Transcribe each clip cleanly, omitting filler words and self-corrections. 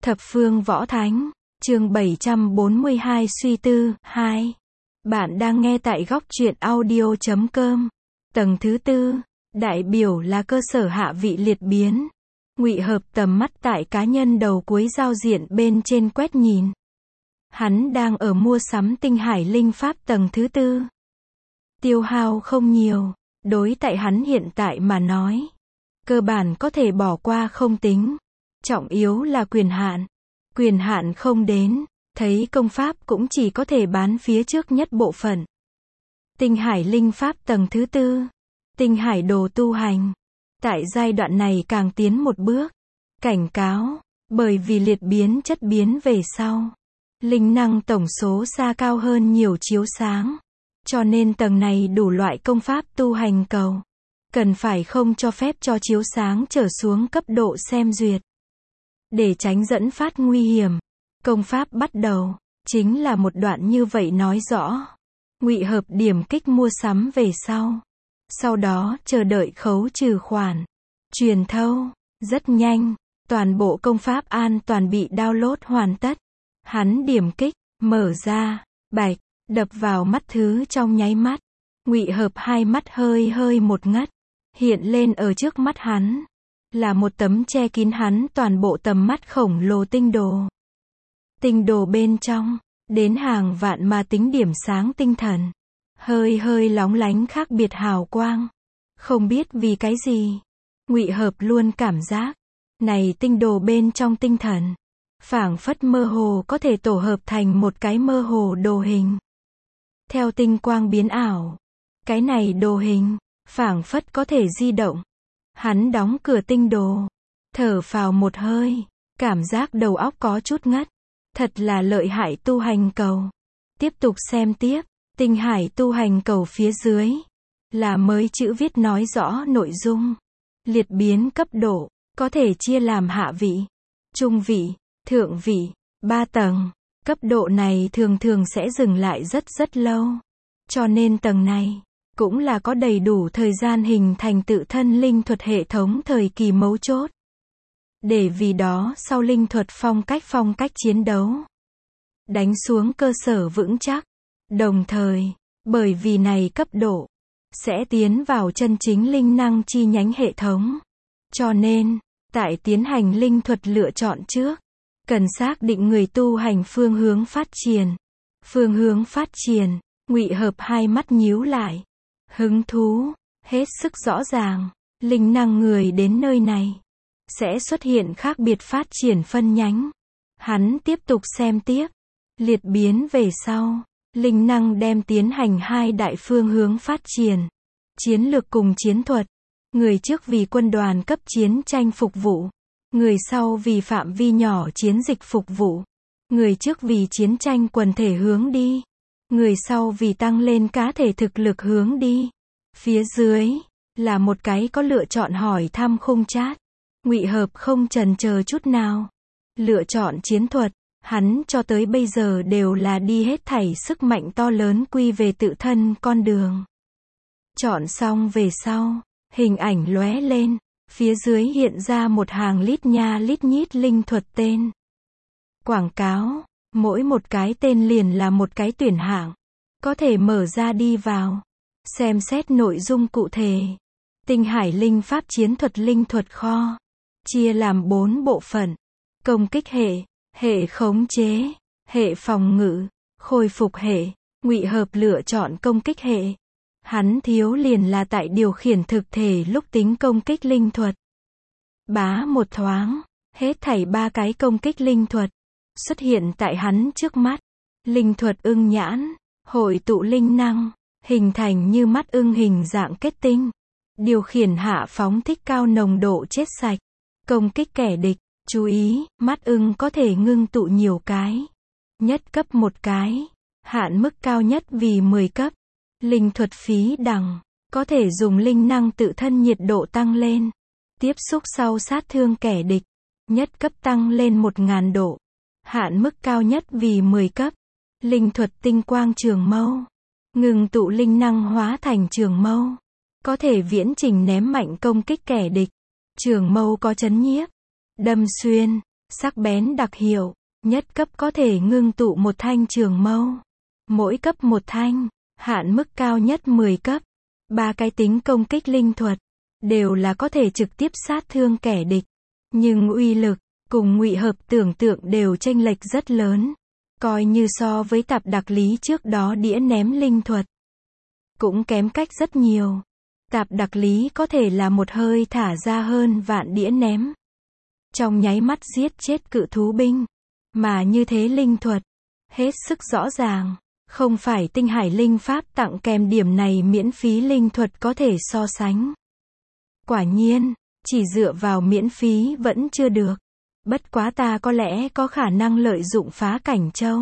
Thập phương võ thánh, chương 742 suy tư, 2. Bạn đang nghe tại góc truyện audio.com. Tầng thứ tư, đại biểu là cơ sở hạ vị liệt biến. Ngụy Hợp tầm mắt tại cá nhân đầu cuối giao diện bên trên quét nhìn. Hắn đang ở mua sắm tinh hải linh pháp tầng thứ tư. Tiêu hao không nhiều, đối tại hắn hiện tại mà nói. Cơ bản có thể bỏ qua không tính. Trọng yếu là quyền hạn. Quyền hạn không đến, thấy công pháp cũng chỉ có thể bán phía trước nhất bộ phận. Tinh hải linh pháp tầng thứ tư. Tinh hải đồ tu hành. Tại giai đoạn này càng tiến một bước. Cảnh cáo, bởi vì liệt biến chất biến về sau. Linh năng tổng số xa cao hơn nhiều chiếu sáng. Cho nên tầng này đủ loại công pháp tu hành cầu. Cần phải không cho phép cho chiếu sáng trở xuống cấp độ xem duyệt. Để tránh dẫn phát nguy hiểm. Công pháp bắt đầu, chính là một đoạn như vậy nói rõ. Ngụy Hợp điểm kích mua sắm về sau. Sau đó chờ đợi khấu trừ khoản. Truyền thâu, rất nhanh, toàn bộ công pháp an toàn bị download hoàn tất. Hắn điểm kích, mở ra, bạch, đập vào mắt thứ trong nháy mắt. Ngụy Hợp hai mắt hơi một ngất, hiện lên ở trước mắt hắn. Là một tấm che kín hắn toàn bộ tầm mắt khổng lồ tinh đồ. Tinh đồ bên trong, đến hàng vạn mà tính điểm sáng tinh thần. Hơi lóng lánh khác biệt hào quang. Không biết vì cái gì. Ngụy Hợp luôn cảm giác. Này tinh đồ bên trong tinh thần. Phảng phất mơ hồ có thể tổ hợp thành một cái mơ hồ đồ hình. Theo tinh quang biến ảo. Cái này đồ hình, phảng phất có thể di động. Hắn đóng cửa tinh đồ. Thở phào một hơi. Cảm giác đầu óc có chút ngất. Thật là lợi hại tu hành cầu. Tiếp tục xem tiếp. Tinh hải tu hành cầu phía dưới. Là mới chữ viết nói rõ nội dung. Liệt biến cấp độ. Có thể chia làm hạ vị, trung vị, thượng vị, 3 tầng. Cấp độ này thường sẽ dừng lại rất lâu. Cho nên tầng này cũng là có đầy đủ thời gian hình thành tự thân linh thuật hệ thống thời kỳ mấu chốt. Để vì đó sau linh thuật phong cách chiến đấu. Đánh xuống cơ sở vững chắc. Đồng thời, bởi vì này cấp độ, sẽ tiến vào chân chính linh năng chi nhánh hệ thống. Cho nên, tại tiến hành linh thuật lựa chọn trước, cần xác định người tu hành phương hướng phát triển. Phương hướng phát triển, Ngụy Hợp hai mắt nhíu lại. Hứng thú, hết sức rõ ràng, linh năng người đến nơi này. Sẽ xuất hiện khác biệt phát triển phân nhánh. Hắn tiếp tục xem tiếp. Liệt biến về sau, linh năng đem tiến hành hai đại phương hướng phát triển. Chiến lược cùng chiến thuật. Người trước vì quân đoàn cấp chiến tranh phục vụ. Người sau vì phạm vi nhỏ chiến dịch phục vụ. Người trước vì chiến tranh quần thể hướng đi. Người sau vì tăng lên cá thể thực lực hướng đi. Phía dưới, là một cái có lựa chọn hỏi thăm khung chat. Ngụy Hợp không chần chờ chút nào. Lựa chọn chiến thuật, hắn cho tới bây giờ đều là đi hết thảy sức mạnh to lớn quy về tự thân con đường. Chọn xong về sau, hình ảnh lóe lên, phía dưới hiện ra một hàng lít nha lít nhít linh thuật tên. Quảng cáo, mỗi một cái tên liền là một cái tuyển hạng. Có thể mở ra đi vào, xem xét nội dung cụ thể. Tinh hải linh pháp chiến thuật linh thuật kho. Chia làm 4 bộ phận. Công kích hệ, hệ khống chế, hệ phòng ngự, khôi phục hệ. Ngụy Hợp lựa chọn công kích hệ. Hắn thiếu liền là tại điều khiển thực thể lúc tính công kích linh thuật. Bá một thoáng, hết thảy 3 cái công kích linh thuật xuất hiện tại hắn trước mắt. Linh thuật ưng nhãn, hội tụ linh năng, hình thành như mắt ưng hình dạng kết tinh. Điều khiển hạ phóng thích cao nồng độ chết sạch. Công kích kẻ địch, chú ý, mắt ưng có thể ngưng tụ nhiều cái. Nhất cấp một cái, hạn mức cao nhất vì 10 cấp. Linh thuật phí đẳng, có thể dùng linh năng tự thân nhiệt độ tăng lên. Tiếp xúc sau sát thương kẻ địch, nhất cấp tăng lên 1000 độ. Hạn mức cao nhất vì 10 cấp. Linh thuật tinh quang trường mâu, ngừng tụ linh năng hóa thành trường mâu. Có thể viễn trình ném mạnh công kích kẻ địch. Trường mâu có chấn nhiếp, đâm xuyên, Sắc bén đặc hiệu, nhất cấp có thể ngưng tụ một thanh trường mâu. Mỗi cấp một thanh, hạn mức cao nhất 10 cấp. 3 cái tính công kích linh thuật, đều là có thể trực tiếp sát thương kẻ địch. Nhưng uy lực, cùng Ngụy Hợp tưởng tượng đều chênh lệch rất lớn. Coi như so với Tạp Đặc Lý trước đó đĩa ném linh thuật, cũng kém cách rất nhiều. Tạp Đặc Lý có thể là một hơi thả ra hơn vạn đĩa ném, trong nháy mắt giết chết cự thú binh. Mà như thế linh thuật, hết sức rõ ràng, không phải Tinh Hải Linh Pháp tặng kèm điểm này miễn phí linh thuật có thể so sánh. Quả nhiên, chỉ dựa vào miễn phí vẫn chưa được. Bất quá ta có lẽ có khả năng lợi dụng Phá Cảnh Châu.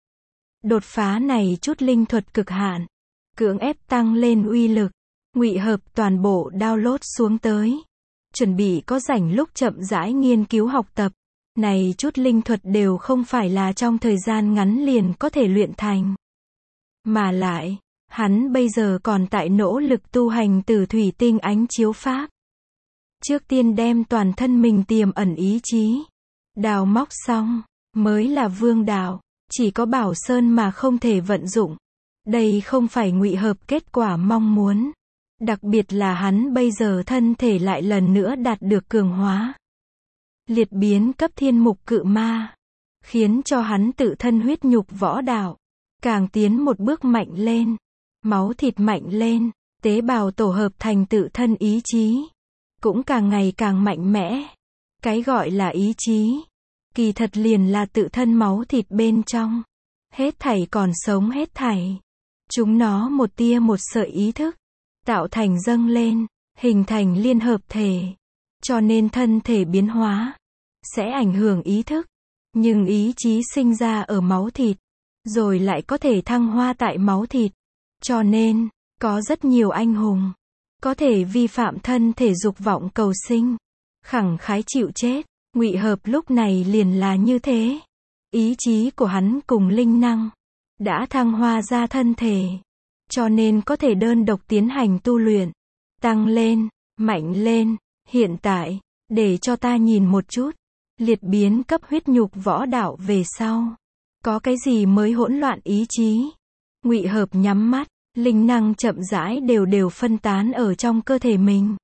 Đột phá này chút linh thuật cực hạn, cưỡng ép tăng lên uy lực. Ngụy Hợp toàn bộ download xuống tới, chuẩn bị có rảnh lúc chậm rãi nghiên cứu học tập. Này chút linh thuật đều không phải là trong thời gian ngắn liền có thể luyện thành. Mà lại, hắn bây giờ còn tại nỗ lực tu hành Tử Thủy Tinh Ánh Chiếu Pháp. Trước tiên đem toàn thân mình tiềm ẩn ý chí đào móc xong, mới là vương đạo. Chỉ có Bảo Sơn mà không thể vận dụng. Đây không phải Ngụy Hợp kết quả mong muốn. Đặc biệt là hắn bây giờ thân thể lại lần nữa đạt được cường hóa. Liệt biến cấp thiên mục cự ma, khiến cho hắn tự thân huyết nhục võ đạo càng tiến một bước mạnh lên, máu thịt mạnh lên, tế bào tổ hợp thành tự thân ý chí, cũng càng ngày càng mạnh mẽ. Cái gọi là ý chí, kỳ thật liền là tự thân máu thịt bên trong. Hết thảy còn sống hết thảy, chúng nó một tia một sợi ý thức, tạo thành dâng lên, hình thành liên hợp thể. Cho nên thân thể biến hóa, sẽ ảnh hưởng ý thức. Nhưng ý chí sinh ra ở máu thịt, rồi lại có thể thăng hoa tại máu thịt. Cho nên, có rất nhiều anh hùng, có thể vi phạm thân thể dục vọng cầu sinh, khẳng khái chịu chết. Ngụy Hợp lúc này liền là như thế. Ý chí của hắn cùng linh năng đã thăng hoa ra thân thể, cho nên có thể đơn độc tiến hành tu luyện, tăng lên, mạnh lên. Hiện tại, để cho ta nhìn một chút, liệt biến cấp huyết nhục võ đạo về sau, có cái gì mới hỗn loạn ý chí. Ngụy Hợp nhắm mắt, linh năng chậm rãi đều phân tán ở trong cơ thể mình.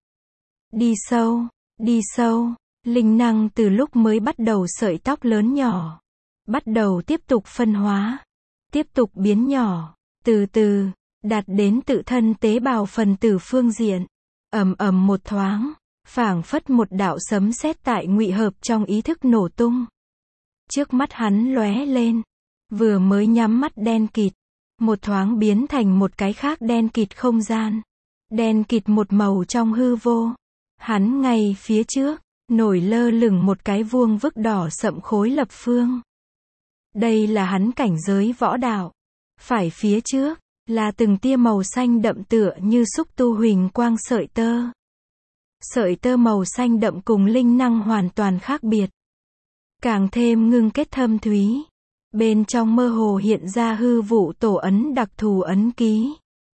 Đi sâu, linh năng từ lúc mới bắt đầu sợi tóc lớn nhỏ, bắt đầu tiếp tục phân hóa, tiếp tục biến nhỏ, từ từ, đạt đến tự thân tế bào phần tử phương diện. Ầm ầm một thoáng, phảng phất một đạo sấm sét tại Ngụy Hợp trong ý thức nổ tung. Trước mắt hắn lóe lên, vừa mới nhắm mắt đen kịt, một thoáng biến thành một cái khác đen kịt không gian. Đen kịt một màu trong hư vô. Hắn ngay phía trước, nổi lơ lửng một cái vuông vức đỏ sậm khối lập phương. Đây là hắn cảnh giới võ đạo. Phải phía trước, là từng tia màu xanh đậm tựa như xúc tu huỳnh quang sợi tơ. Sợi tơ màu xanh đậm cùng linh năng hoàn toàn khác biệt, càng thêm ngưng kết thâm thúy. Bên trong mơ hồ hiện ra hư vụ tổ ấn đặc thù ấn ký.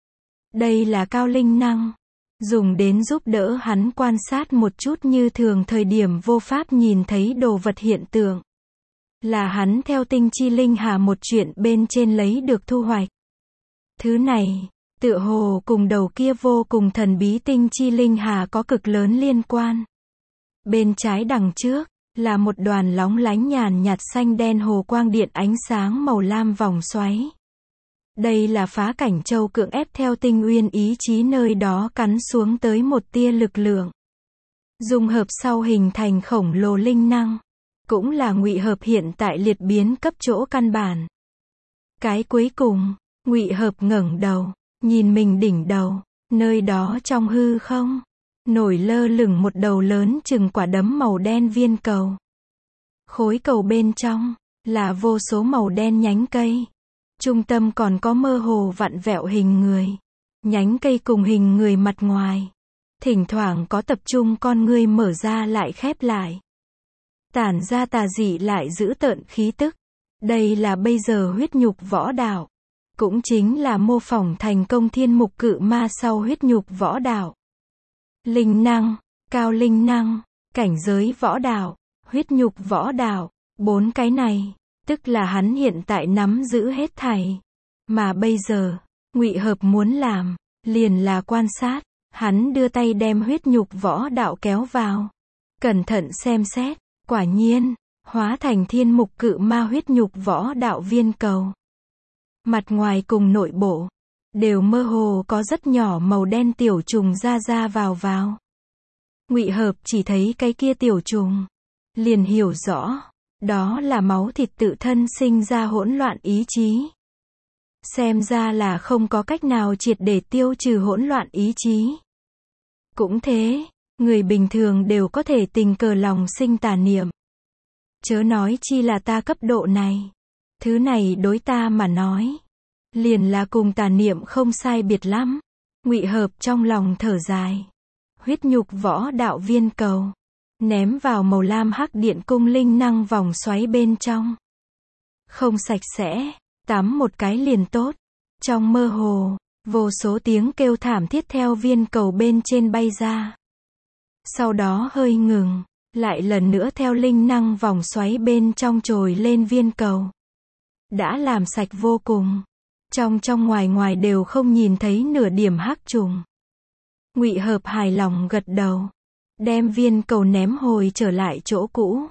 Đây là cao linh năng, dùng đến giúp đỡ hắn quan sát một chút như thường thời điểm vô pháp nhìn thấy đồ vật hiện tượng. Là hắn theo tinh chi linh hà một chuyện bên trên lấy được thu hoạch. Thứ này, tựa hồ cùng đầu kia vô cùng thần bí tinh chi linh hà có cực lớn liên quan. Bên trái đằng trước, là một đoàn lóng lánh nhàn nhạt xanh đen hồ quang điện ánh sáng màu lam vòng xoáy. Đây là Phá Cảnh Châu cưỡng ép theo tinh uyên ý chí nơi đó cắn xuống tới một tia lực lượng. Dung hợp sau hình thành khổng lồ linh năng. Cũng là Ngụy Hợp hiện tại liệt biến cấp chỗ căn bản. Cái cuối cùng, Ngụy Hợp ngẩng đầu, nhìn mình đỉnh đầu, nơi đó trong hư không, nổi lơ lửng một đầu lớn chừng quả đấm màu đen viên cầu. Khối cầu bên trong, là vô số màu đen nhánh cây. Trung tâm còn có mơ hồ vặn vẹo hình người. Nhánh cây cùng hình người mặt ngoài. Thỉnh thoảng có tập trung con ngươi mở ra lại khép lại. Tản ra tà dị lại giữ tợn khí tức. Đây là bây giờ huyết nhục võ đạo. Cũng chính là mô phỏng thành công thiên mục cự ma sau huyết nhục võ đạo. Linh năng, cao linh năng, cảnh giới võ đạo, huyết nhục võ đạo, 4 cái này, tức là hắn hiện tại nắm giữ hết thảy. Mà bây giờ, Ngụy Hợp muốn làm, liền là quan sát. Hắn đưa tay đem huyết nhục võ đạo kéo vào. Cẩn thận xem xét, quả nhiên, hóa thành thiên mục cự ma huyết nhục võ đạo viên cầu. Mặt ngoài cùng nội bộ, đều mơ hồ có rất nhỏ màu đen tiểu trùng ra ra vào. Ngụy Hợp chỉ thấy cái kia tiểu trùng, liền hiểu rõ, đó là máu thịt tự thân sinh ra hỗn loạn ý chí. Xem ra là không có cách nào triệt để tiêu trừ hỗn loạn ý chí. Cũng thế, người bình thường đều có thể tình cờ lòng sinh tà niệm. Chớ nói chi là ta cấp độ này. Thứ này đối ta mà nói, liền là cùng tà niệm không sai biệt lắm. Ngụy Hợp trong lòng thở dài. Huyết nhục võ đạo viên cầu, ném vào màu lam hắc điện cung linh năng vòng xoáy bên trong. Không sạch sẽ, tắm một cái liền tốt. Trong mơ hồ, vô số tiếng kêu thảm thiết theo viên cầu bên trên bay ra. Sau đó hơi ngừng, lại lần nữa theo linh năng vòng xoáy bên trong trồi lên viên cầu. Đã làm sạch vô cùng. Trong ngoài đều không nhìn thấy nửa điểm hắc trùng. Ngụy Hợp hài lòng gật đầu. Đem viên cầu ném hồi trở lại chỗ cũ.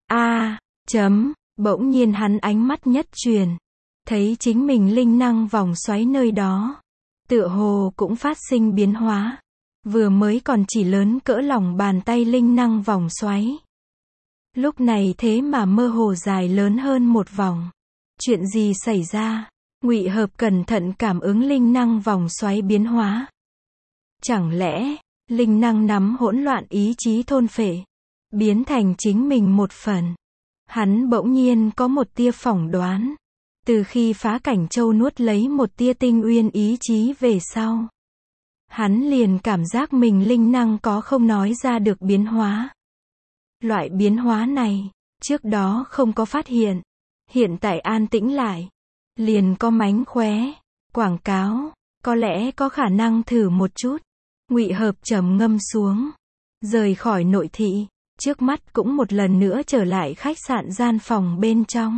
Bỗng nhiên hắn ánh mắt nhất truyền. Thấy chính mình linh năng vòng xoáy nơi đó. Tựa hồ cũng phát sinh biến hóa. Vừa mới còn chỉ lớn cỡ lòng bàn tay linh năng vòng xoáy. Lúc này thế mà mơ hồ dài lớn hơn một vòng. Chuyện gì xảy ra? Ngụy Hợp cẩn thận cảm ứng linh năng vòng xoáy biến hóa. Chẳng lẽ, linh năng nắm hỗn loạn ý chí thôn phệ, biến thành chính mình một phần. Hắn bỗng nhiên có một tia phỏng đoán. Từ khi phá cảnh châu nuốt lấy một tia tinh uyên ý chí về sau, hắn liền cảm giác mình linh năng có không nói ra được biến hóa. Loại biến hóa này, trước đó không có phát hiện. Hiện tại an tĩnh lại, liền có mánh khóe, quảng cáo, có lẽ có khả năng thử một chút. Ngụy Hợp trầm ngâm xuống, rời khỏi nội thị, trước mắt cũng một lần nữa trở lại khách sạn gian phòng bên trong.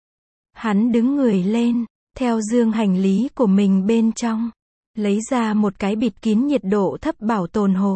Hắn đứng người lên, theo dương hành lý của mình bên trong, lấy ra một cái bịt kín nhiệt độ thấp bảo tồn hộp.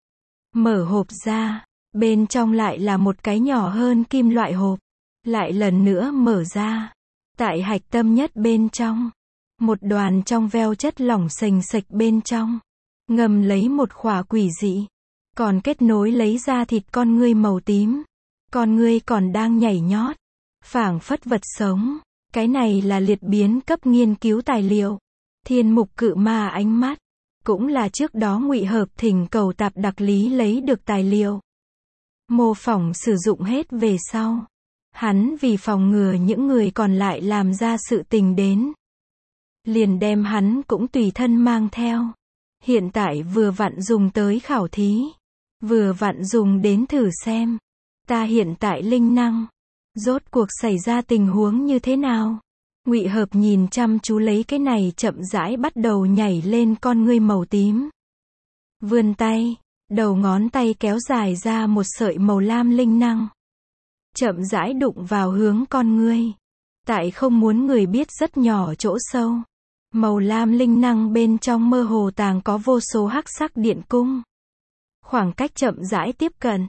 Mở hộp ra, bên trong lại là một cái nhỏ hơn kim loại hộp. Lại lần nữa mở ra. Tại hạch tâm nhất bên trong, một đoàn trong veo chất lỏng sềnh sệch bên trong, ngầm lấy một khỏa quỷ dị, còn kết nối lấy ra thịt con ngươi màu tím. Con ngươi còn đang nhảy nhót, phảng phất vật sống. Cái này là liệt biến cấp nghiên cứu tài liệu. Thiên mục cự ma ánh mắt, cũng là trước đó Ngụy Hợp thỉnh cầu tạp đặc lý lấy được tài liệu. Mô phỏng sử dụng hết về sau. Hắn vì phòng ngừa những người còn lại làm ra sự tình đến, liền đem hắn cũng tùy thân mang theo. Hiện tại vừa vặn dùng tới khảo thí, vừa vặn dùng đến thử xem. Ta hiện tại linh năng, rốt cuộc xảy ra tình huống như thế nào? Ngụy Hợp nhìn chăm chú lấy cái này chậm rãi bắt đầu nhảy lên con ngươi màu tím. Vươn tay, đầu ngón tay kéo dài ra một sợi màu lam linh năng. Chậm rãi đụng vào hướng con ngươi. Tại không muốn người biết rất nhỏ chỗ sâu. Màu lam linh năng bên trong mơ hồ tàng có vô số hắc sắc điện cung. Khoảng cách chậm rãi tiếp cận.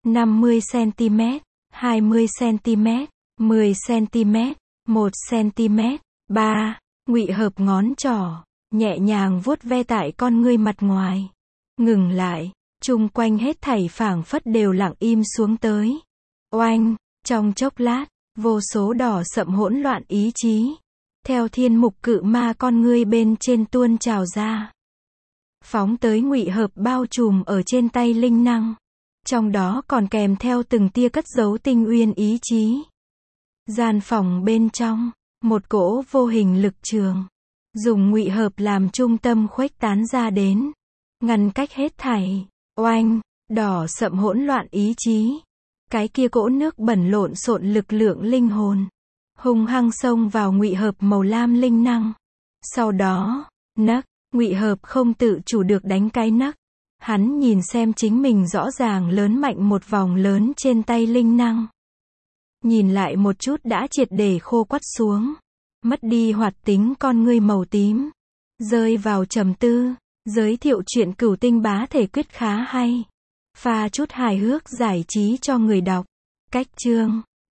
50cm, 20cm, 10cm, 1cm, 3. Ngụy Hợp ngón trỏ, nhẹ nhàng vuốt ve tại con ngươi mặt ngoài. Ngừng lại, chung quanh hết thảy phảng phất đều lặng im xuống tới. Oanh, trong chốc lát, vô số đỏ sậm hỗn loạn ý chí, theo thiên mục cự ma con ngươi bên trên tuôn trào ra. Phóng tới Ngụy Hợp bao trùm ở trên tay linh năng. Trong đó còn kèm theo từng tia cất giấu tinh uyên ý chí. Gian phòng bên trong, một cỗ vô hình lực trường, dùng Ngụy Hợp làm trung tâm khuếch tán ra đến. Ngăn cách hết thảy. Oanh, đỏ sậm hỗn loạn ý chí. Cái kia cỗ nước bẩn lộn xộn lực lượng linh hồn, hung hăng xông vào Ngụy Hợp màu lam linh năng. Sau đó, nấc, Ngụy Hợp không tự chủ được đánh cái nấc. Hắn nhìn xem chính mình rõ ràng lớn mạnh một vòng lớn trên tay linh năng. Nhìn lại một chút đã triệt để khô quắt xuống. Mất đi hoạt tính con ngươi màu tím. Rơi vào trầm tư. Giới thiệu chuyện Cửu Tinh bá thể quyết khá hay. Pha chút hài hước giải trí cho người đọc. Cách chương